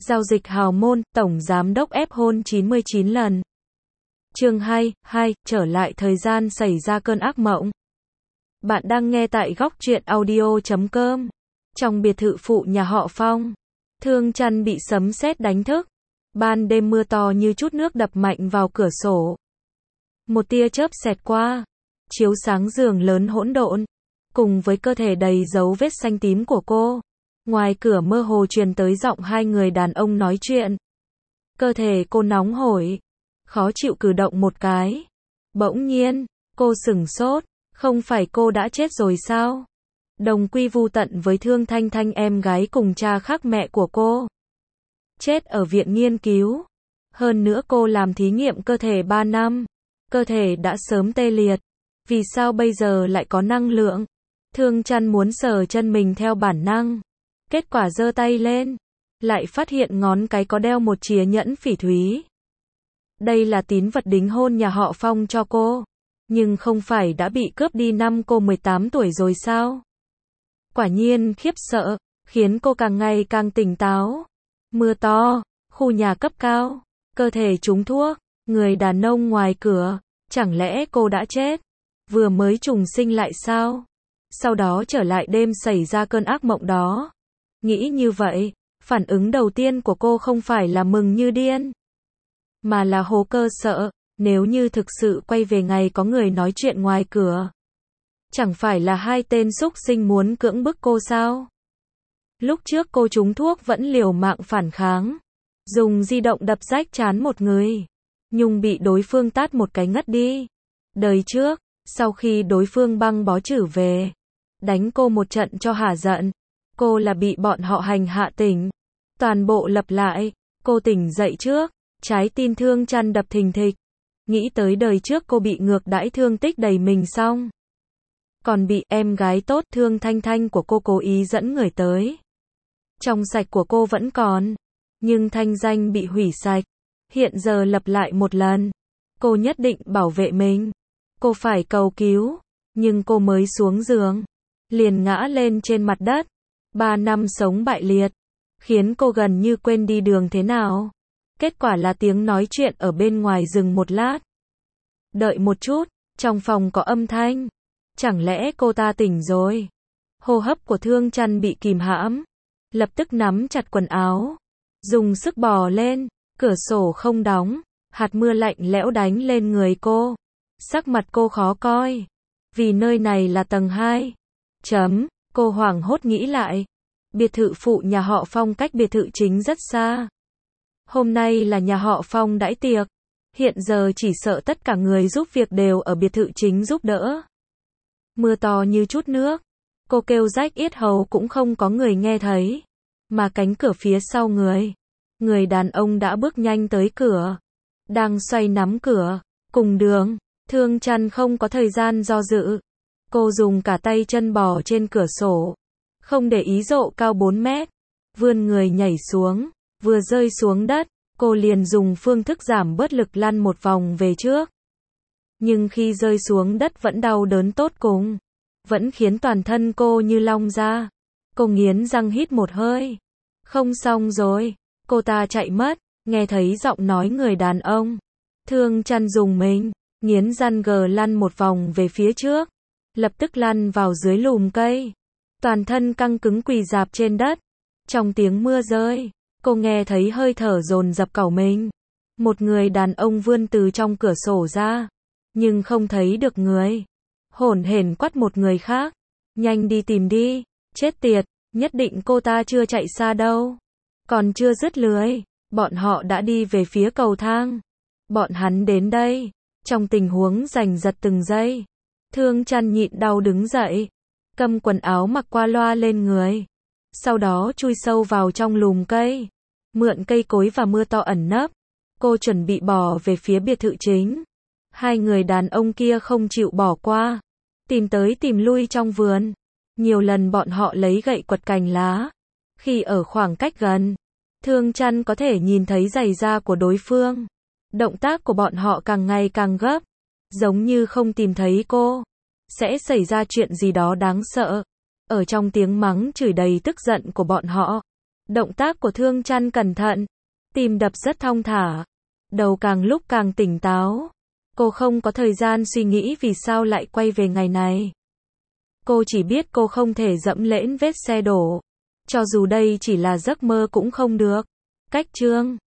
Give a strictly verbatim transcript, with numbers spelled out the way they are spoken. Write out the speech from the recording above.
Giao dịch hào môn, tổng giám đốc ép hôn chín mươi chín lần. Chương hai, hai, trở lại thời gian xảy ra cơn ác mộng. Bạn đang nghe tại góc truyện audio chấm com. Trong biệt thự phụ nhà họ Phong, Thương Chăn bị sấm sét đánh thức. Ban đêm mưa to như chút nước đập mạnh vào cửa sổ. Một tia chớp xẹt qua, chiếu sáng giường lớn hỗn độn, cùng với cơ thể đầy dấu vết xanh tím của cô. Ngoài cửa mơ hồ truyền tới giọng hai người đàn ông nói chuyện. Cơ thể cô nóng hổi, khó chịu cử động một cái. Bỗng nhiên, cô sửng sốt, không phải cô đã chết rồi sao? Đồng quy vu tận với Thương Thanh Thanh, em gái cùng cha khác mẹ của cô. Chết ở viện nghiên cứu. Hơn nữa cô làm thí nghiệm cơ thể ba năm. Cơ thể đã sớm tê liệt. Vì sao bây giờ lại có năng lượng? Thương Chăn muốn sờ chân mình theo bản năng. Kết quả giơ tay lên, lại phát hiện ngón cái có đeo một chìa nhẫn phỉ thúy. Đây là tín vật đính hôn nhà họ Phong cho cô. Nhưng không phải đã bị cướp đi năm cô mười tám tuổi rồi sao? Quả nhiên khiếp sợ, khiến cô càng ngày càng tỉnh táo. Mưa to, khu nhà cấp cao, cơ thể trúng thuốc, người đàn ông ngoài cửa, chẳng lẽ cô đã chết? Vừa mới trùng sinh lại sao? Sau đó trở lại đêm xảy ra cơn ác mộng đó. Nghĩ như vậy, phản ứng đầu tiên của cô không phải là mừng như điên, mà là hố cơ sợ, nếu như thực sự quay về ngày có người nói chuyện ngoài cửa. Chẳng phải là hai tên xúc sinh muốn cưỡng bức cô sao? Lúc trước cô trúng thuốc vẫn liều mạng phản kháng, dùng di động đập rách trán một người, nhưng bị đối phương tát một cái ngất đi. Đời trước, sau khi đối phương băng bó chử về, đánh cô một trận cho hả giận, cô là bị bọn họ hành hạ tỉnh. Toàn bộ lặp lại, cô tỉnh dậy trước, trái tim Thương Chăn đập thình thịch. Nghĩ tới đời trước cô bị ngược đãi thương tích đầy mình xong, còn bị em gái tốt Thương Thanh Thanh của cô cố ý dẫn người tới. Trong sạch của cô vẫn còn, nhưng thanh danh bị hủy sạch. Hiện giờ lặp lại một lần, cô nhất định bảo vệ mình. Cô phải cầu cứu, nhưng cô mới xuống giường, liền ngã lên trên mặt đất. Ba năm sống bại liệt, khiến cô gần như quên đi đường thế nào. Kết quả là tiếng nói chuyện ở bên ngoài dừng một lát. Đợi một chút, trong phòng có âm thanh. Chẳng lẽ cô ta tỉnh rồi? Hô hấp của Thương Chăn bị kìm hãm, lập tức nắm chặt quần áo, dùng sức bò lên. Cửa sổ không đóng, hạt mưa lạnh lẽo đánh lên người cô. Sắc mặt cô khó coi, vì nơi này là tầng hai. Chấm, cô hoảng hốt nghĩ lại. Biệt thự phụ nhà họ Phong cách biệt thự chính rất xa. Hôm nay là nhà họ Phong đãi tiệc. Hiện giờ chỉ sợ tất cả người giúp việc đều ở biệt thự chính giúp đỡ. Mưa to như chút nước. Cô kêu rách yết hầu cũng không có người nghe thấy. Mà cánh cửa phía sau người. Người đàn ông đã bước nhanh tới cửa. Đang xoay nắm cửa. Cùng đường. Thương Chăn không có thời gian do dự. Cô dùng cả tay chân bò trên cửa sổ. Không để ý độ cao bốn mét. Vươn người nhảy xuống. Vừa rơi xuống đất, cô liền dùng phương thức giảm bớt lực lăn một vòng về trước. Nhưng khi rơi xuống đất vẫn đau đớn tột cùng. Vẫn khiến toàn thân cô như long ra. Cô nghiến răng hít một hơi. Không xong rồi. Cô ta chạy mất. Nghe thấy giọng nói người đàn ông. Thương Chăn dùng mình, nghiến răng gờ lăn một vòng về phía trước. Lập tức lăn vào dưới lùm cây. Toàn thân căng cứng quỳ rạp trên đất. Trong tiếng mưa rơi, cô nghe thấy hơi thở dồn dập cẩu mình. Một người đàn ông vươn từ trong cửa sổ ra, nhưng không thấy được người. Hổn hển quát một người khác. Nhanh đi tìm đi, chết tiệt, nhất định cô ta chưa chạy xa đâu. Còn chưa dứt lưới, bọn họ đã đi về phía cầu thang. Bọn hắn đến đây, trong tình huống giành giật từng giây. Thương Chăn nhịn đau đứng dậy, cầm quần áo mặc qua loa lên người. Sau đó chui sâu vào trong lùm cây, mượn cây cối và mưa to ẩn nấp. Cô chuẩn bị bò về phía biệt thự chính. Hai người đàn ông kia không chịu bỏ qua, tìm tới tìm lui trong vườn. Nhiều lần bọn họ lấy gậy quật cành lá. Khi ở khoảng cách gần, Thương Chăn có thể nhìn thấy giày da của đối phương. Động tác của bọn họ càng ngày càng gấp, giống như không tìm thấy cô, sẽ xảy ra chuyện gì đó đáng sợ. Ở trong tiếng mắng chửi đầy tức giận của bọn họ, Động tác của Thương Chăn cẩn thận, tim đập rất thong thả, đầu càng lúc càng tỉnh táo. Cô không có thời gian suy nghĩ vì sao lại quay về ngày này. Cô chỉ biết cô không thể dẫm lễn vết xe đổ. Cho dù đây chỉ là giấc mơ cũng không được. Cách chương